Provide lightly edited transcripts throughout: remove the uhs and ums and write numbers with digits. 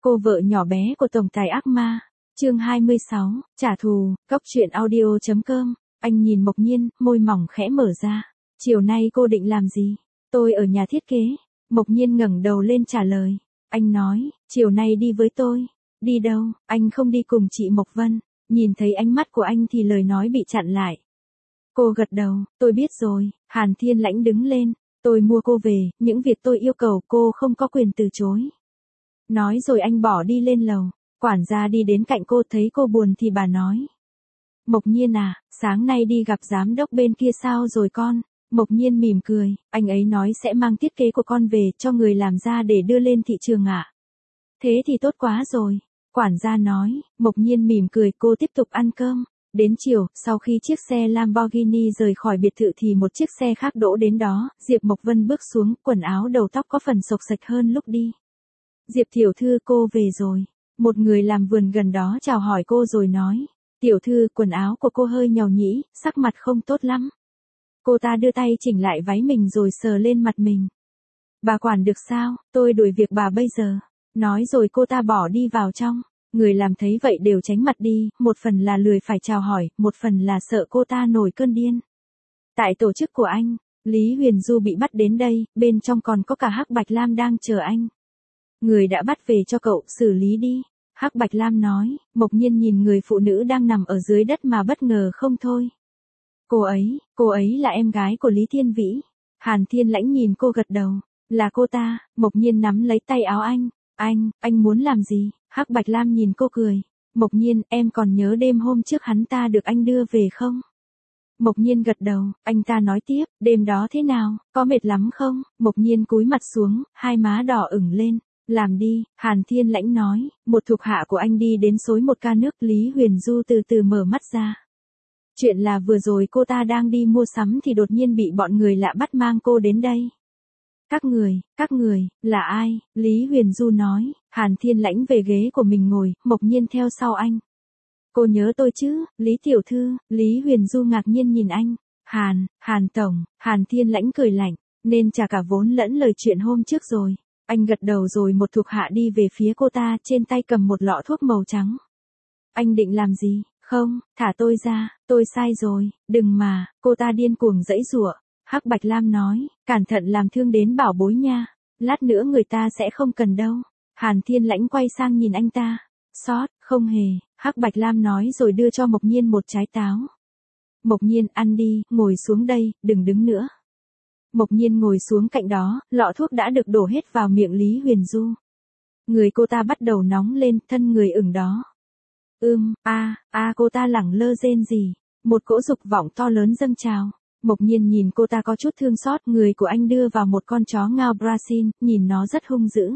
Cô vợ nhỏ bé của tổng tài ác ma. Chương 26, trả thù, Cốc truyện audio.com. Anh nhìn Mộc Nhiên, môi mỏng khẽ mở ra. Chiều nay cô định làm gì? Tôi ở nhà thiết kế. Mộc Nhiên ngẩng đầu lên trả lời. Anh nói, chiều nay đi với tôi. Đi đâu? Anh không đi cùng chị Mộc Vân. Nhìn thấy ánh mắt của anh thì lời nói bị chặn lại. Cô gật đầu, tôi biết rồi. Hàn Thiên Lãnh đứng lên. Tôi mua cô về, những việc tôi yêu cầu cô không có quyền từ chối. Nói rồi anh bỏ đi lên lầu. Quản gia đi đến cạnh cô thấy cô buồn thì bà nói. Mộc Nhiên à, sáng nay đi gặp giám đốc bên kia sao rồi con? Mộc Nhiên mỉm cười, anh ấy nói sẽ mang thiết kế của con về cho người làm ra để đưa lên thị trường ạ. Thế thì tốt quá rồi. Quản gia nói, Mộc Nhiên mỉm cười cô tiếp tục ăn cơm. Đến chiều, sau khi chiếc xe Lamborghini rời khỏi biệt thự thì một chiếc xe khác đỗ đến đó, Diệp Mộc Vân bước xuống, quần áo đầu tóc có phần xộc xệch hơn lúc đi. Diệp tiểu thư cô về rồi. Một người làm vườn gần đó chào hỏi cô rồi nói. Tiểu thư, quần áo của cô hơi nhàu nhĩ, sắc mặt không tốt lắm. Cô ta đưa tay chỉnh lại váy mình rồi sờ lên mặt mình. Bà quản được sao, tôi đuổi việc bà bây giờ. Nói rồi cô ta bỏ đi vào trong. Người làm thấy vậy đều tránh mặt đi, một phần là lười phải chào hỏi, một phần là sợ cô ta nổi cơn điên. Tại tổ chức của anh, Lý Huyền Du bị bắt đến đây, bên trong còn có cả Hắc Bạch Lam đang chờ anh. Người đã bắt về cho cậu, xử lý đi. Hắc Bạch Lam nói, Mộc Nhiên nhìn người phụ nữ đang nằm ở dưới đất mà bất ngờ không thôi. Cô ấy là em gái của Lý Thiên Vĩ. Hàn Thiên Lãnh nhìn cô gật đầu, là cô ta. Mộc Nhiên nắm lấy tay áo anh. Anh muốn làm gì? Hắc Bạch Lam nhìn cô cười. Mộc Nhiên, em còn nhớ đêm hôm trước hắn ta được anh đưa về không? Mộc Nhiên gật đầu, anh ta nói tiếp, đêm đó thế nào, có mệt lắm không? Mộc Nhiên cúi mặt xuống, hai má đỏ ửng lên. Làm đi, Hàn Thiên Lãnh nói, một thuộc hạ của anh đi đến xối một ca nước. Lý Huyền Du từ từ mở mắt ra. Chuyện là vừa rồi cô ta đang đi mua sắm thì đột nhiên bị bọn người lạ bắt mang cô đến đây. Các người, là ai? Lý Huyền Du nói. Hàn Thiên Lãnh về ghế của mình ngồi, Mộc Nhiên theo sau anh. Cô nhớ tôi chứ, Lý tiểu thư? Lý Huyền Du ngạc nhiên nhìn anh. Hàn tổng. Hàn Thiên Lãnh cười lạnh, nên trả cả vốn lẫn lời chuyện hôm trước rồi. Anh gật đầu rồi một thuộc hạ đi về phía cô ta, trên tay cầm một lọ thuốc màu trắng. Anh định làm gì? Không, thả tôi ra, tôi sai rồi, đừng mà. Cô ta điên cuồng giãy giụa. Hắc Bạch Lam nói, cẩn thận làm thương đến bảo bối nha. Lát nữa người ta sẽ không cần đâu. Hàn Thiên Lãnh quay sang nhìn anh ta. Không hề. Hắc Bạch Lam nói rồi đưa cho Mộc Nhiên một trái táo. Mộc Nhiên, ăn đi, ngồi xuống đây, đừng đứng nữa. Mộc Nhiên ngồi xuống cạnh đó, lọ thuốc đã được đổ hết vào miệng Lý Huyền Du. Người cô ta bắt đầu nóng lên, thân người ửng đó. Cô ta lẳng lơ rên rỉ. Một cỗ dục vọng to lớn dâng trào. Mộc Nhiên nhìn cô ta có chút thương xót. Người của anh đưa vào một con chó ngao Brazil, nhìn nó rất hung dữ.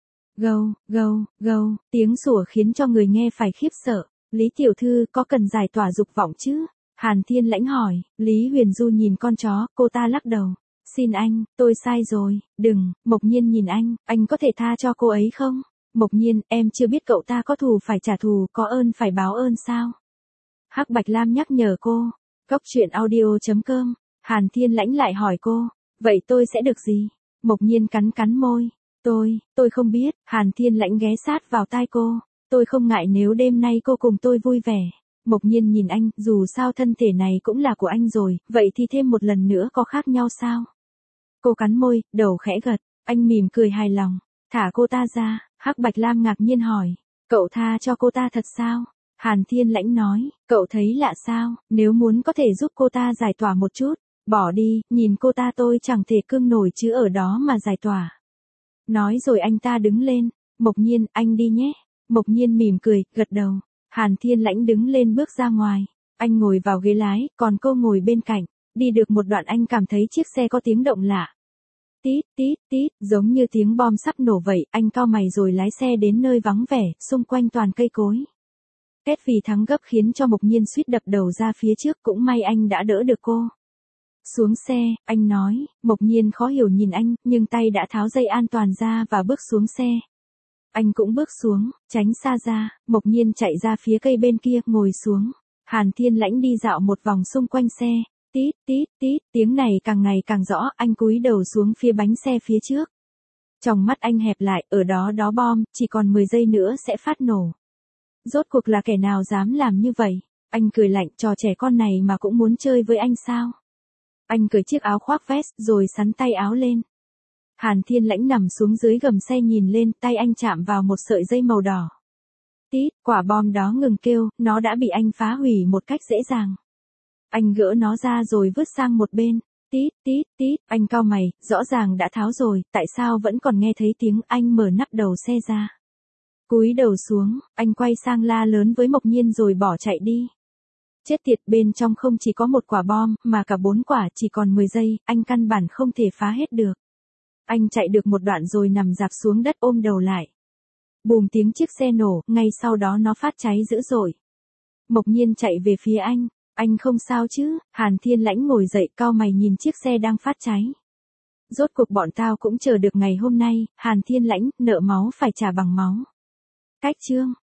Gâu, tiếng sủa khiến cho người nghe phải khiếp sợ. Lý tiểu thư, có cần giải tỏa dục vọng chứ? Hàn Thiên Lãnh hỏi. Lý Huyền Du nhìn con chó, cô ta lắc đầu. Xin anh, tôi sai rồi, đừng. Mộc Nhiên nhìn anh có thể tha cho cô ấy không? Mộc Nhiên, em chưa biết cậu ta có thù phải trả thù, có ơn phải báo ơn sao? Hắc Bạch Lam nhắc nhở cô. Cốc truyện audio.com. Hàn Thiên Lãnh lại hỏi cô. Vậy tôi sẽ được gì? Mộc Nhiên cắn môi. Tôi không biết. Hàn Thiên Lãnh ghé sát vào tai cô. Tôi không ngại nếu đêm nay cô cùng tôi vui vẻ. Mộc Nhiên nhìn anh, dù sao thân thể này cũng là của anh rồi, vậy thì thêm một lần nữa có khác nhau sao? Cô cắn môi, đầu khẽ gật, anh mỉm cười hài lòng. Thả cô ta ra. Hắc Bạch Lam ngạc nhiên hỏi. Cậu tha cho cô ta thật sao? Hàn Thiên Lãnh nói, cậu thấy lạ sao, nếu muốn có thể giúp cô ta giải tỏa một chút. Bỏ đi, nhìn cô ta tôi chẳng thể cương nổi chứ ở đó mà giải tỏa. Nói rồi anh ta đứng lên. Mộc Nhiên, anh đi nhé. Mộc Nhiên mỉm cười, gật đầu. Hàn Thiên Lãnh đứng lên bước ra ngoài. Anh ngồi vào ghế lái, còn cô ngồi bên cạnh. Đi được một đoạn anh cảm thấy chiếc xe có tiếng động lạ. Tít, giống như tiếng bom sắp nổ vậy. Anh cau mày rồi lái xe đến nơi vắng vẻ, xung quanh toàn cây cối. Kết vì thắng gấp khiến cho Mộc Nhiên suýt đập đầu ra phía trước, cũng may anh đã đỡ được cô. Xuống xe, anh nói. Mộc Nhiên khó hiểu nhìn anh, nhưng tay đã tháo dây an toàn ra và bước xuống xe. Anh cũng bước xuống, tránh xa ra. Mộc Nhiên chạy ra phía cây bên kia, ngồi xuống. Hàn Thiên Lãnh đi dạo một vòng xung quanh xe. Tít, tiếng này càng ngày càng rõ, anh cúi đầu xuống phía bánh xe phía trước. Trong mắt anh hẹp lại, ở đó đó bom, chỉ còn 10 giây nữa sẽ phát nổ. Rốt cuộc là kẻ nào dám làm như vậy? Anh cười lạnh, trò trẻ con này mà cũng muốn chơi với anh sao? Anh cởi chiếc áo khoác vest rồi xắn tay áo lên. Hàn Thiên Lãnh nằm xuống dưới gầm xe nhìn lên, tay anh chạm vào một sợi dây màu đỏ. Tít, quả bom đó ngừng kêu, nó đã bị anh phá hủy một cách dễ dàng. Anh gỡ nó ra rồi vứt sang một bên. Tít, tít, tít, anh cau mày, rõ ràng đã tháo rồi, tại sao vẫn còn nghe thấy tiếng? Anh mở nắp đầu xe ra. Cúi đầu xuống, anh quay sang la lớn với Mộc Nhiên rồi bỏ chạy đi. Chết tiệt, bên trong không chỉ có một quả bom, mà cả 4 quả, chỉ còn 10 giây, anh căn bản không thể phá hết được. Anh chạy được một đoạn rồi nằm rạp xuống đất ôm đầu lại. Bùm tiếng chiếc xe nổ, ngay sau đó nó phát cháy dữ dội. Mộc Nhiên chạy về phía anh. Anh không sao chứ? Hàn Thiên Lãnh ngồi dậy cau mày nhìn chiếc xe đang phát cháy. Rốt cuộc bọn tao cũng chờ được ngày hôm nay, Hàn Thiên Lãnh, nợ máu phải trả bằng máu. Cách chương